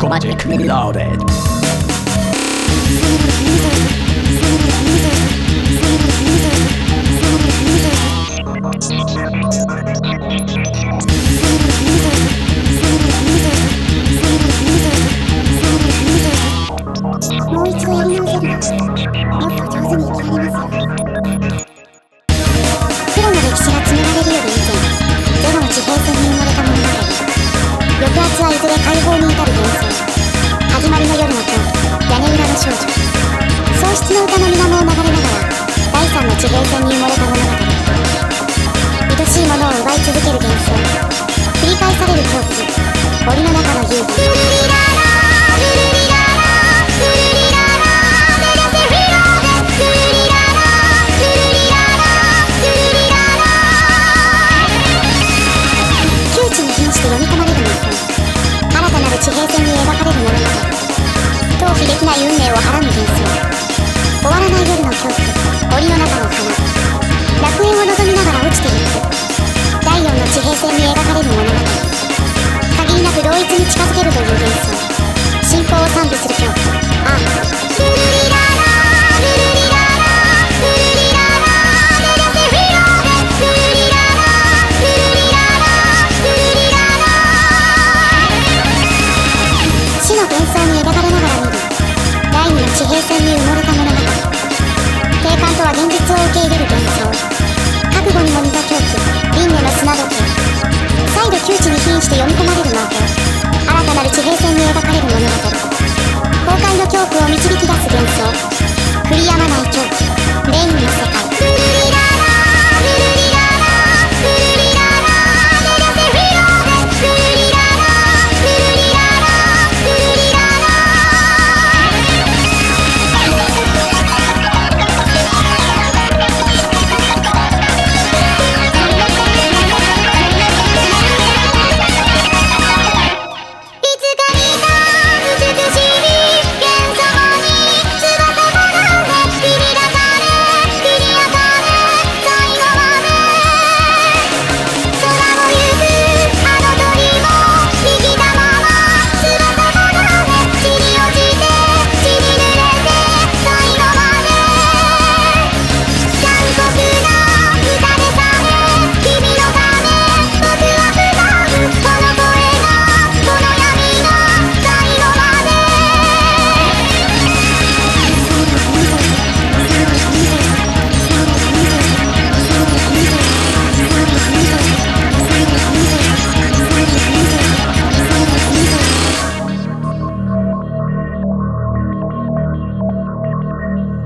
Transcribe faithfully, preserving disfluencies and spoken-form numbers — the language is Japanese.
コマジックリローデッド。 もう一度やり直せるの。もっと上手に生きられますよ。黒の歴史が紡がれるより以前、ゼロの地平線に埋もれた物語。抑圧はいずれ解放に至る幻想。始まりの夜の京都、屋根裏の少女。喪失の歌の水面を流れながら、第三の地平線に埋もれた物語。愛しいものを奪い続ける幻想。繰り返される狂気。森の中の遊戯。窮地に瀕して読み込まれる魔法。新たなる地平線に描かれる物語。逃避できない運命をはらむ幻想。終わらない夜の恐怖。森の中の花。楽園を望みながら落ちていく。第四の地平線に描かれる物語。限りなく同一に近づけるという幻想。信仰を賛美する恐怖。ああ。ルルリララルルリララルルリララレレセフィローデルルリララルルリララルルリララ。死の幻想に描かれながら見る第二の地平線に埋もれた物語。定感とは現実を受け入れる幻想。覚悟にも似た狂気。輪廻の砂時計。再度窮地に瀕して読み込まれる魔法。